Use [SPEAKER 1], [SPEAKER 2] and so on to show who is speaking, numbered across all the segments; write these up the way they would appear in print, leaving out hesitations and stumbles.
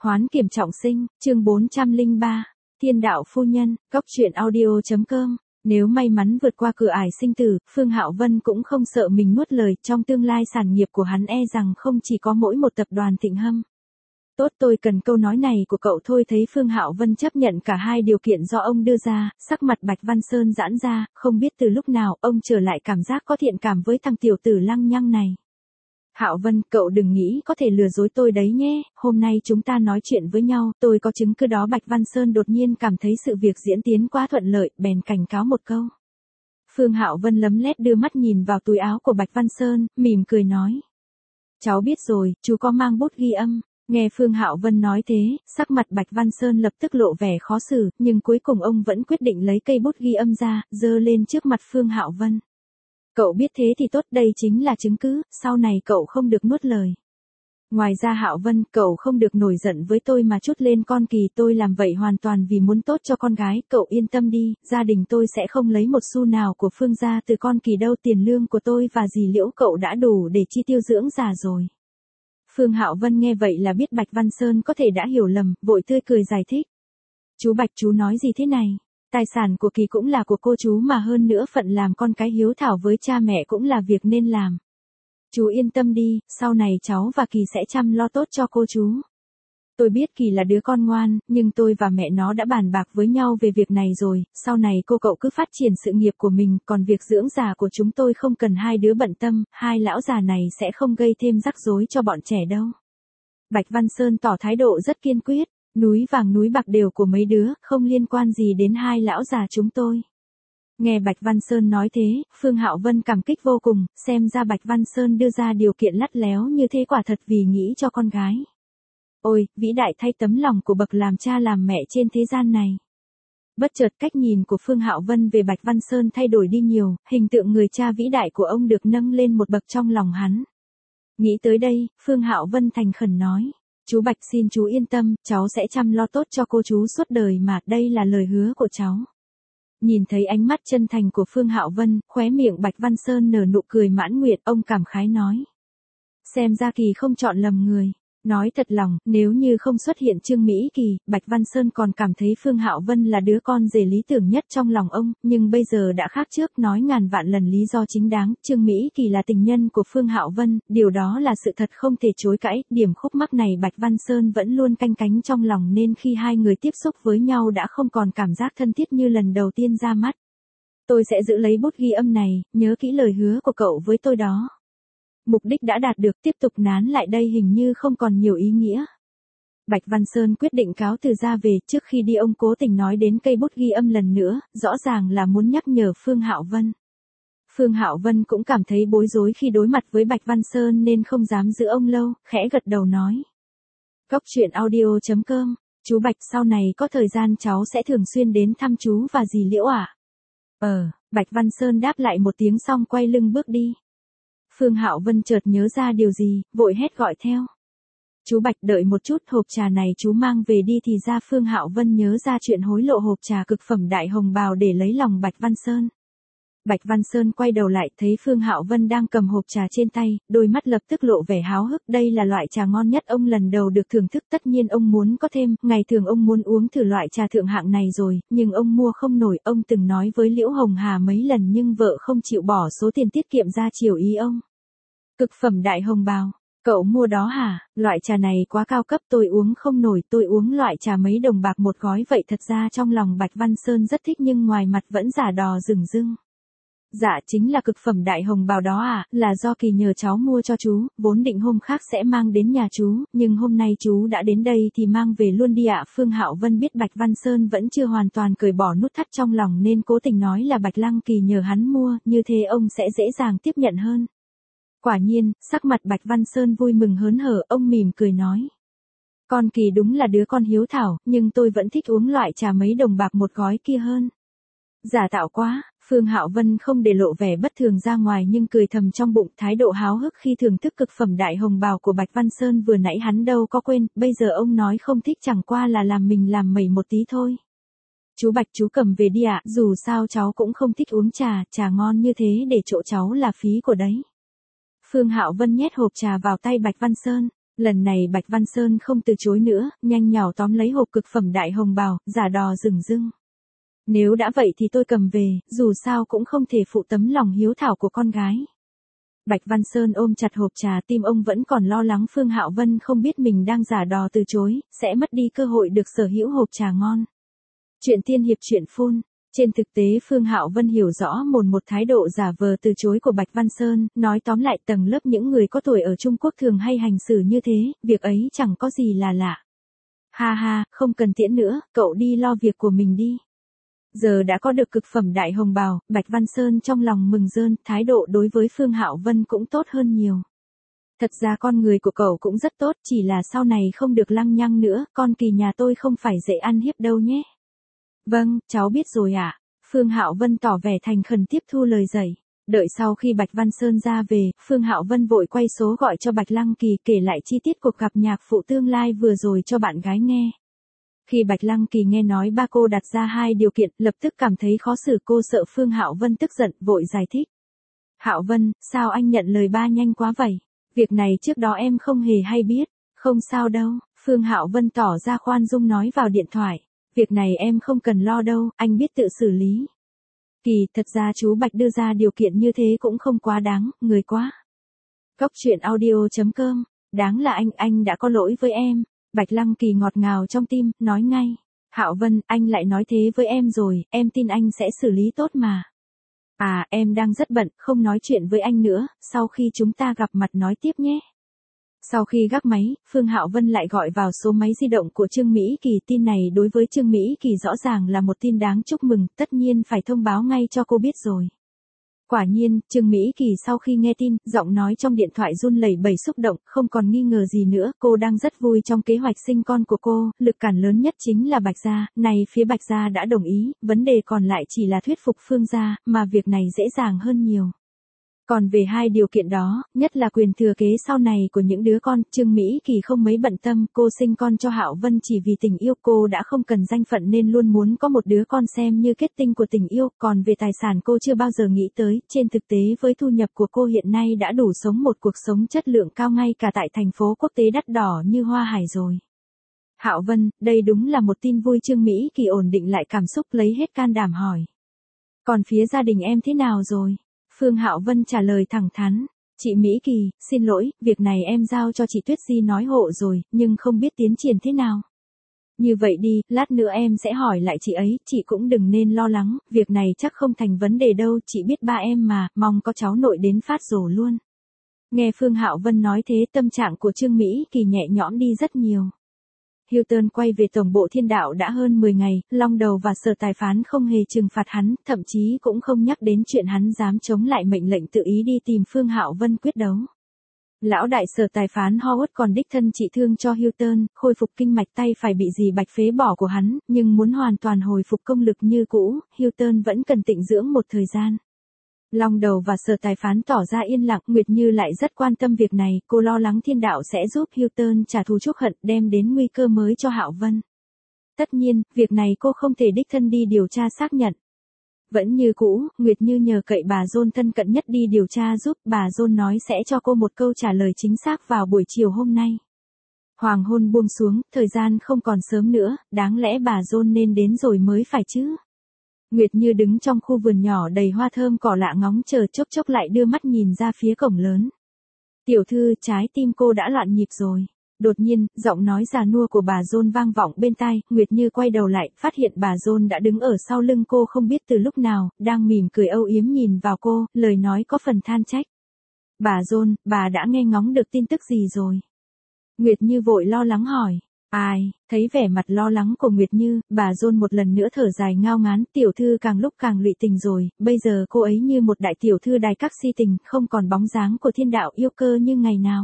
[SPEAKER 1] Hoán kiểm trọng sinh, chương 403, Thiên đạo phu nhân, góc truyện audio.com. Nếu may mắn vượt qua cửa ải sinh tử, Phương Hạo Vân cũng không sợ mình nuốt lời, trong tương lai sản nghiệp của hắn rằng không chỉ có mỗi một tập đoàn Thịnh Hâm. Tốt, tôi cần câu nói này của cậu thôi. Thấy Phương Hạo Vân chấp nhận cả hai điều kiện do ông đưa ra, sắc mặt Bạch Văn Sơn giãn ra, không biết từ lúc nào ông trở lại cảm giác có thiện cảm với thằng tiểu tử lăng nhăng này. Hạo Vân, cậu đừng nghĩ có thể lừa dối tôi đấy nhé, hôm nay chúng ta nói chuyện với nhau, tôi có chứng cứ đó. Bạch Văn Sơn đột nhiên cảm thấy sự việc diễn tiến quá thuận lợi, bèn cảnh cáo một câu. Phương Hạo Vân lấm lét đưa mắt nhìn vào túi áo của Bạch Văn Sơn, mỉm cười nói. Cháu biết rồi, chú có mang bút ghi âm. Nghe Phương Hạo Vân nói thế, sắc mặt Bạch Văn Sơn lập tức lộ vẻ khó xử, nhưng cuối cùng ông vẫn quyết định lấy cây bút ghi âm ra, giơ lên trước mặt Phương Hạo Vân. Cậu biết thế thì tốt, đây chính là chứng cứ, sau này cậu không được nuốt lời. Ngoài ra Hạo Vân, cậu không được nổi giận với tôi mà trút lên con Kỳ, tôi làm vậy hoàn toàn vì muốn tốt cho con gái, cậu yên tâm đi, gia đình tôi sẽ không lấy một xu nào của Phương gia từ con Kỳ đâu, tiền lương của tôi và dì Liễu cậu đã đủ để chi tiêu dưỡng già rồi. Phương Hạo Vân nghe vậy là biết Bạch Văn Sơn có thể đã hiểu lầm, vội tươi cười giải thích. Chú Bạch, chú nói gì thế này? Tài sản của Kỳ cũng là của cô chú mà, hơn nữa phận làm con cái hiếu thảo với cha mẹ cũng là việc nên làm. Chú yên tâm đi, sau này cháu và Kỳ sẽ chăm lo tốt cho cô chú. Tôi biết Kỳ là đứa con ngoan, nhưng tôi và mẹ nó đã bàn bạc với nhau về việc này rồi, sau này cô cậu cứ phát triển sự nghiệp của mình, còn việc dưỡng già của chúng tôi không cần hai đứa bận tâm, hai lão già này sẽ không gây thêm rắc rối cho bọn trẻ đâu. Bạch Văn Sơn tỏ thái độ rất kiên quyết, núi vàng núi bạc đều của mấy đứa, không liên quan gì đến hai lão già chúng tôi. Nghe Bạch Văn Sơn nói thế, Phương Hạo Vân cảm kích vô cùng, xem ra Bạch Văn Sơn đưa ra điều kiện lắt léo như thế quả thật vì nghĩ cho con gái. Ôi, vĩ đại thay tấm lòng của bậc làm cha làm mẹ trên thế gian này. Bất chợt cách nhìn của Phương Hạo Vân về Bạch Văn Sơn thay đổi đi nhiều, hình tượng người cha vĩ đại của ông được nâng lên một bậc trong lòng hắn. Nghĩ tới đây, Phương Hạo Vân thành khẩn nói. Chú Bạch xin chú yên tâm, cháu sẽ chăm lo tốt cho cô chú suốt đời mà, đây là lời hứa của cháu. Nhìn thấy ánh mắt chân thành của Phương Hạo Vân, khóe miệng Bạch Văn Sơn nở nụ cười mãn nguyện, ông cảm khái nói. Xem ra Kỳ không chọn lầm người. Nói thật lòng, nếu như không xuất hiện Trương Mỹ Kỳ, Bạch Văn Sơn còn cảm thấy Phương Hạo Vân là đứa con rể lý tưởng nhất trong lòng ông, nhưng bây giờ đã khác trước, nói ngàn vạn lần lý do chính đáng, Trương Mỹ Kỳ là tình nhân của Phương Hạo Vân, điều đó là sự thật không thể chối cãi, điểm khúc mắc này Bạch Văn Sơn vẫn luôn canh cánh trong lòng nên khi hai người tiếp xúc với nhau đã không còn cảm giác thân thiết như lần đầu tiên ra mắt. Tôi sẽ giữ lấy bút ghi âm này, nhớ kỹ lời hứa của cậu với tôi đó. Mục đích đã đạt được, tiếp tục nán lại đây hình như không còn nhiều ý nghĩa. Bạch Văn Sơn quyết định cáo từ ra về, trước khi đi ông cố tình nói đến cây bút ghi âm lần nữa, rõ ràng là muốn nhắc nhở Phương Hạo Vân. Phương Hạo Vân cũng cảm thấy bối rối khi đối mặt với Bạch Văn Sơn nên không dám giữ ông lâu, khẽ gật đầu nói. Góc truyện audio.com, chú Bạch sau này có thời gian cháu sẽ thường xuyên đến thăm chú và dì Liễu ạ. Bạch Văn Sơn đáp lại một tiếng xong quay lưng bước đi. Phương Hạo Vân chợt nhớ ra điều gì, vội hét gọi theo. Chú Bạch đợi một chút, hộp trà này chú mang về đi. Thì ra Phương Hạo Vân nhớ ra chuyện hối lộ hộp trà cực phẩm đại hồng bào để lấy lòng Bạch Văn Sơn. Bạch Văn Sơn quay đầu lại thấy Phương Hạo Vân đang cầm hộp trà trên tay, đôi mắt lập tức lộ vẻ háo hức, đây là loại trà ngon nhất ông lần đầu được thưởng thức, tất nhiên ông muốn có thêm, ngày thường ông muốn uống thử loại trà thượng hạng này rồi, nhưng ông mua không nổi, ông từng nói với Liễu Hồng Hà mấy lần nhưng vợ không chịu bỏ số tiền tiết kiệm ra chiều ý ông. Cực phẩm đại hồng bào, cậu mua đó hả? Loại trà này quá cao cấp tôi uống không nổi, tôi uống loại trà mấy đồng bạc một gói vậy. Thật ra trong lòng Bạch Văn Sơn rất thích nhưng ngoài mặt vẫn giả đò rừng rưng. Dạ chính là cực phẩm đại hồng bào đó à, là do Kỳ nhờ cháu mua cho chú, vốn định hôm khác sẽ mang đến nhà chú, nhưng hôm nay chú đã đến đây thì mang về luôn đi ạ. Phương Hạo Vân biết Bạch Văn Sơn vẫn chưa hoàn toàn cởi bỏ nút thắt trong lòng nên cố tình nói là Bạch Lăng Kỳ nhờ hắn mua, như thế ông sẽ dễ dàng tiếp nhận hơn. Quả nhiên, sắc mặt Bạch Văn Sơn vui mừng hớn hở, ông mỉm cười nói. Con Kỳ đúng là đứa con hiếu thảo, nhưng tôi vẫn thích uống loại trà mấy đồng bạc một gói kia hơn. Giả tạo quá, Phương Hạo Vân không để lộ vẻ bất thường ra ngoài nhưng cười thầm trong bụng, thái độ háo hức khi thưởng thức cực phẩm đại hồng bào của Bạch Văn Sơn vừa nãy hắn đâu có quên, bây giờ ông nói không thích chẳng qua là làm mình làm mẩy một tí thôi. Chú Bạch chú cầm về đi ạ, dù sao cháu cũng không thích uống trà, trà ngon như thế để chỗ cháu là phí của đấy. Phương Hạo Vân nhét hộp trà vào tay Bạch Văn Sơn. Lần này Bạch Văn Sơn không từ chối nữa, nhanh nhảu tóm lấy hộp cực phẩm đại hồng bào, giả đò rừng rưng. Nếu đã vậy thì tôi cầm về, dù sao cũng không thể phụ tấm lòng hiếu thảo của con gái. Bạch Văn Sơn ôm chặt hộp trà, tim ông vẫn còn lo lắng Phương Hạo Vân không biết mình đang giả đò từ chối, sẽ mất đi cơ hội được sở hữu hộp trà ngon. Chuyện tiên hiệp chuyện phun. Trên thực tế Phương Hạo Vân hiểu rõ một thái độ giả vờ từ chối của Bạch Văn Sơn, nói tóm lại tầng lớp những người có tuổi ở Trung Quốc thường hay hành xử như thế, việc ấy chẳng có gì là lạ. Ha ha, không cần tiễn nữa, cậu đi lo việc của mình đi. Giờ đã có được cực phẩm đại hồng bào, Bạch Văn Sơn trong lòng mừng rơn, thái độ đối với Phương Hạo Vân cũng tốt hơn nhiều. Thật ra con người của cậu cũng rất tốt, chỉ là sau này không được lăng nhăng nữa, con Kỳ nhà tôi không phải dễ ăn hiếp đâu nhé. Vâng, cháu biết rồi ạ. Phương Hạo Vân tỏ vẻ thành khẩn tiếp thu lời dạy. Đợi sau khi Bạch Văn Sơn ra về, Phương Hạo Vân vội quay số gọi cho Bạch Lăng Kỳ kể lại chi tiết cuộc gặp nhạc phụ tương lai vừa rồi cho bạn gái nghe. Khi Bạch Lăng Kỳ nghe nói ba cô đặt ra 2 điều kiện, lập tức cảm thấy khó xử, cô sợ Phương Hạo Vân tức giận, vội giải thích. Hạo Vân, sao anh nhận lời ba nhanh quá vậy? Việc này trước đó em không hề hay biết. Không sao đâu, Phương Hạo Vân tỏ ra khoan dung nói vào điện thoại. Việc này em không cần lo đâu, anh biết tự xử lý. Kỳ, thật ra chú Bạch đưa ra điều kiện như thế cũng không quá đáng, người quá. Cóc truyện audio.com, đáng là anh đã có lỗi với em. Bạch Lăng Kỳ ngọt ngào trong tim, nói ngay. Hạo Vân, anh lại nói thế với em rồi, em tin anh sẽ xử lý tốt mà. À, em đang rất bận, không nói chuyện với anh nữa, sau khi chúng ta gặp mặt nói tiếp nhé. Sau khi gác máy, Phương Hạo Vân lại gọi vào số máy di động của Trương Mỹ Kỳ. Tin này đối với Trương Mỹ Kỳ rõ ràng là một tin đáng chúc mừng, tất nhiên phải thông báo ngay cho cô biết rồi. Quả nhiên, Trương Mỹ Kỳ sau khi nghe tin, giọng nói trong điện thoại run lẩy bẩy xúc động, không còn nghi ngờ gì nữa, cô đang rất vui trong kế hoạch sinh con của cô, lực cản lớn nhất chính là Bạch gia, này phía Bạch gia đã đồng ý, vấn đề còn lại chỉ là thuyết phục Phương gia, mà việc này dễ dàng hơn nhiều. Còn về 2 điều kiện đó, nhất là quyền thừa kế sau này của những đứa con, Trương Mỹ Kỳ không mấy bận tâm, cô sinh con cho Hạo Vân chỉ vì tình yêu, cô đã không cần danh phận nên luôn muốn có một đứa con xem như kết tinh của tình yêu, còn về tài sản cô chưa bao giờ nghĩ tới, trên thực tế với thu nhập của cô hiện nay đã đủ sống một cuộc sống chất lượng cao ngay cả tại thành phố quốc tế đắt đỏ như Hoa Hải rồi. Hạo Vân, đây đúng là một tin vui. Trương Mỹ Kỳ ổn định lại cảm xúc, lấy hết can đảm hỏi. Còn phía gia đình em thế nào rồi? Phương Hạo Vân trả lời thẳng thắn. Chị Mỹ Kỳ, xin lỗi, việc này em giao cho chị Tuyết Di nói hộ rồi, nhưng không biết tiến triển thế nào. Như vậy đi, lát nữa em sẽ hỏi lại chị ấy, chị cũng đừng nên lo lắng, việc này chắc không thành vấn đề đâu, chị biết ba em mà, mong có cháu nội đến phát rồ luôn. Nghe Phương Hạo Vân nói thế, tâm trạng của Trương Mỹ Kỳ nhẹ nhõm đi rất nhiều. Hilton quay về tổng bộ Thiên Đạo đã hơn 10 ngày, Long Đầu và Sở Tài Phán không hề trừng phạt hắn, thậm chí cũng không nhắc đến chuyện hắn dám chống lại mệnh lệnh tự ý đi tìm Phương Hạo Vân quyết đấu. Lão đại Sở Tài Phán Howard còn đích thân trị thương cho Hilton, khôi phục kinh mạch tay phải bị dì Bạch phế bỏ của hắn, nhưng muốn hoàn toàn hồi phục công lực như cũ, Hilton vẫn cần tịnh dưỡng một thời gian. Long Đầu và Sở Tài Phán tỏ ra yên lặng, Nguyệt Như lại rất quan tâm việc này, cô lo lắng Thiên Đạo sẽ giúp Hilton trả thù chuốc hận, đem đến nguy cơ mới cho Hạo Vân. Tất nhiên, việc này cô không thể đích thân đi điều tra xác nhận. Vẫn như cũ, Nguyệt Như nhờ cậy bà John thân cận nhất đi điều tra giúp, bà John nói sẽ cho cô một câu trả lời chính xác vào buổi chiều hôm nay. Hoàng hôn buông xuống, thời gian không còn sớm nữa, đáng lẽ bà John nên đến rồi mới phải chứ. Nguyệt Như đứng trong khu vườn nhỏ đầy hoa thơm cỏ lạ ngóng chờ, chốc chốc lại đưa mắt nhìn ra phía cổng lớn. Tiểu thư, trái tim cô đã loạn nhịp rồi. Đột nhiên, giọng nói già nua của bà John vang vọng bên tai, Nguyệt Như quay đầu lại, phát hiện bà John đã đứng ở sau lưng cô không biết từ lúc nào, đang mỉm cười âu yếm nhìn vào cô, lời nói có phần than trách. Bà John, bà đã nghe ngóng được tin tức gì rồi? Nguyệt Như vội lo lắng hỏi. Ai, thấy vẻ mặt lo lắng của Nguyệt Như, bà John một lần nữa thở dài ngao ngán, tiểu thư càng lúc càng lụy tình rồi, bây giờ cô ấy như một đại tiểu thư đài các si tình, không còn bóng dáng của Thiên Đạo yêu cơ như ngày nào.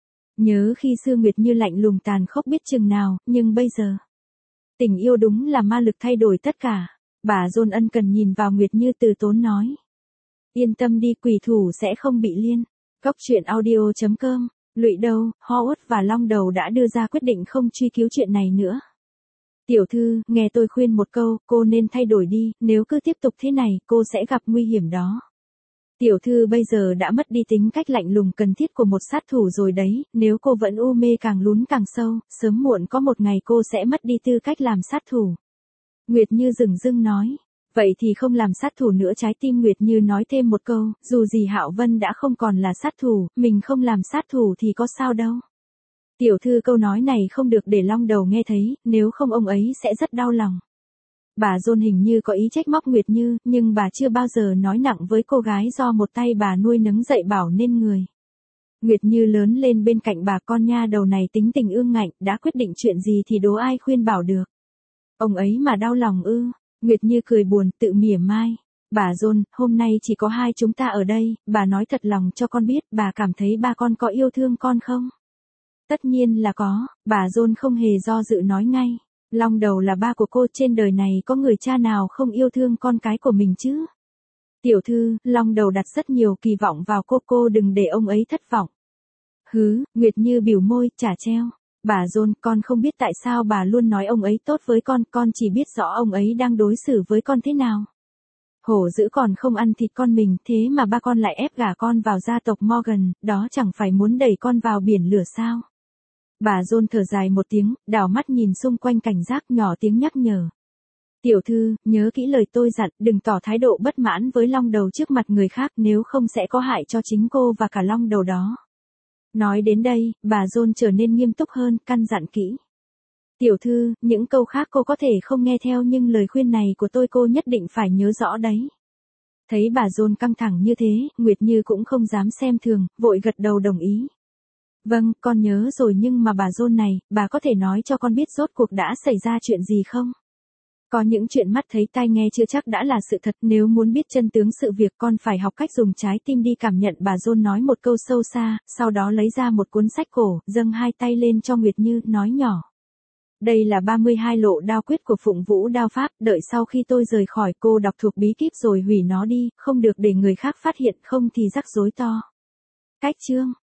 [SPEAKER 1] Nhớ khi xưa Nguyệt Như lạnh lùng tàn khốc biết chừng nào, nhưng bây giờ, tình yêu đúng là ma lực thay đổi tất cả. Bà John ân cần nhìn vào Nguyệt Như từ tốn nói. Yên tâm đi, quỷ thủ sẽ không bị liên. Cóc truyện audio.com. Lụy đâu, Howard và Long Đầu đã đưa ra quyết định không truy cứu chuyện này nữa. Tiểu thư, nghe tôi khuyên một câu, cô nên thay đổi đi, nếu cứ tiếp tục thế này, cô sẽ gặp nguy hiểm đó. Tiểu thư bây giờ đã mất đi tính cách lạnh lùng cần thiết của một sát thủ rồi đấy, nếu cô vẫn u mê càng lún càng sâu, sớm muộn có một ngày cô sẽ mất đi tư cách làm sát thủ. Nguyệt Như dửng dưng nói. Vậy thì không làm sát thủ nữa. Trái tim Nguyệt Như nói thêm một câu, dù gì Hạo Vân đã không còn là sát thủ, mình không làm sát thủ thì có sao đâu. Tiểu thư câu nói này không được để Long Đầu nghe thấy, nếu không ông ấy sẽ rất đau lòng. Bà John hình như có ý trách móc Nguyệt Như, nhưng bà chưa bao giờ nói nặng với cô gái do một tay bà nuôi nấng dạy bảo nên người. Nguyệt Như lớn lên bên cạnh bà, con nha đầu này tính tình ương ngạnh, đã quyết định chuyện gì thì đố ai khuyên bảo được. Ông ấy mà đau lòng ư? Nguyệt Như cười buồn, tự mỉa mai. Bà John, hôm nay chỉ có hai chúng ta ở đây, bà nói thật lòng cho con biết, bà cảm thấy ba con có yêu thương con không? Tất nhiên là có, bà John không hề do dự nói ngay. Long Đầu là ba của cô, trên đời này có người cha nào không yêu thương con cái của mình chứ? Tiểu thư, Long Đầu đặt rất nhiều kỳ vọng vào cô đừng để ông ấy thất vọng. Hứ, Nguyệt Như bĩu môi, chả treo. Bà John, con không biết tại sao bà luôn nói ông ấy tốt với con chỉ biết rõ ông ấy đang đối xử với con thế nào. Hổ dữ còn không ăn thịt con mình, thế mà ba con lại ép gả con vào gia tộc Morgan, đó chẳng phải muốn đẩy con vào biển lửa sao? Bà John thở dài một tiếng, đảo mắt nhìn xung quanh cảnh giác, nhỏ tiếng nhắc nhở. Tiểu thư, nhớ kỹ lời tôi dặn, đừng tỏ thái độ bất mãn với Long Đầu trước mặt người khác, nếu không sẽ có hại cho chính cô và cả Long Đầu đó. Nói đến đây, bà John trở nên nghiêm túc hơn, căn dặn kỹ. Tiểu thư, những câu khác cô có thể không nghe theo nhưng lời khuyên này của tôi cô nhất định phải nhớ rõ đấy. Thấy bà John căng thẳng như thế, Nguyệt Như cũng không dám xem thường, vội gật đầu đồng ý. Vâng, con nhớ rồi, nhưng mà bà John này, bà có thể nói cho con biết rốt cuộc đã xảy ra chuyện gì không? Có những chuyện mắt thấy tai nghe chưa chắc đã là sự thật, nếu muốn biết chân tướng sự việc con phải học cách dùng trái tim đi cảm nhận. Bà John nói một câu sâu xa, sau đó lấy ra một cuốn sách cổ, dâng hai tay lên cho Nguyệt Như, nói nhỏ. Đây là 32 lộ đao quyết của Phụng Vũ Đao Pháp, đợi sau khi tôi rời khỏi cô đọc thuộc bí kíp rồi hủy nó đi, không được để người khác phát hiện, không thì rắc rối to. Cách chương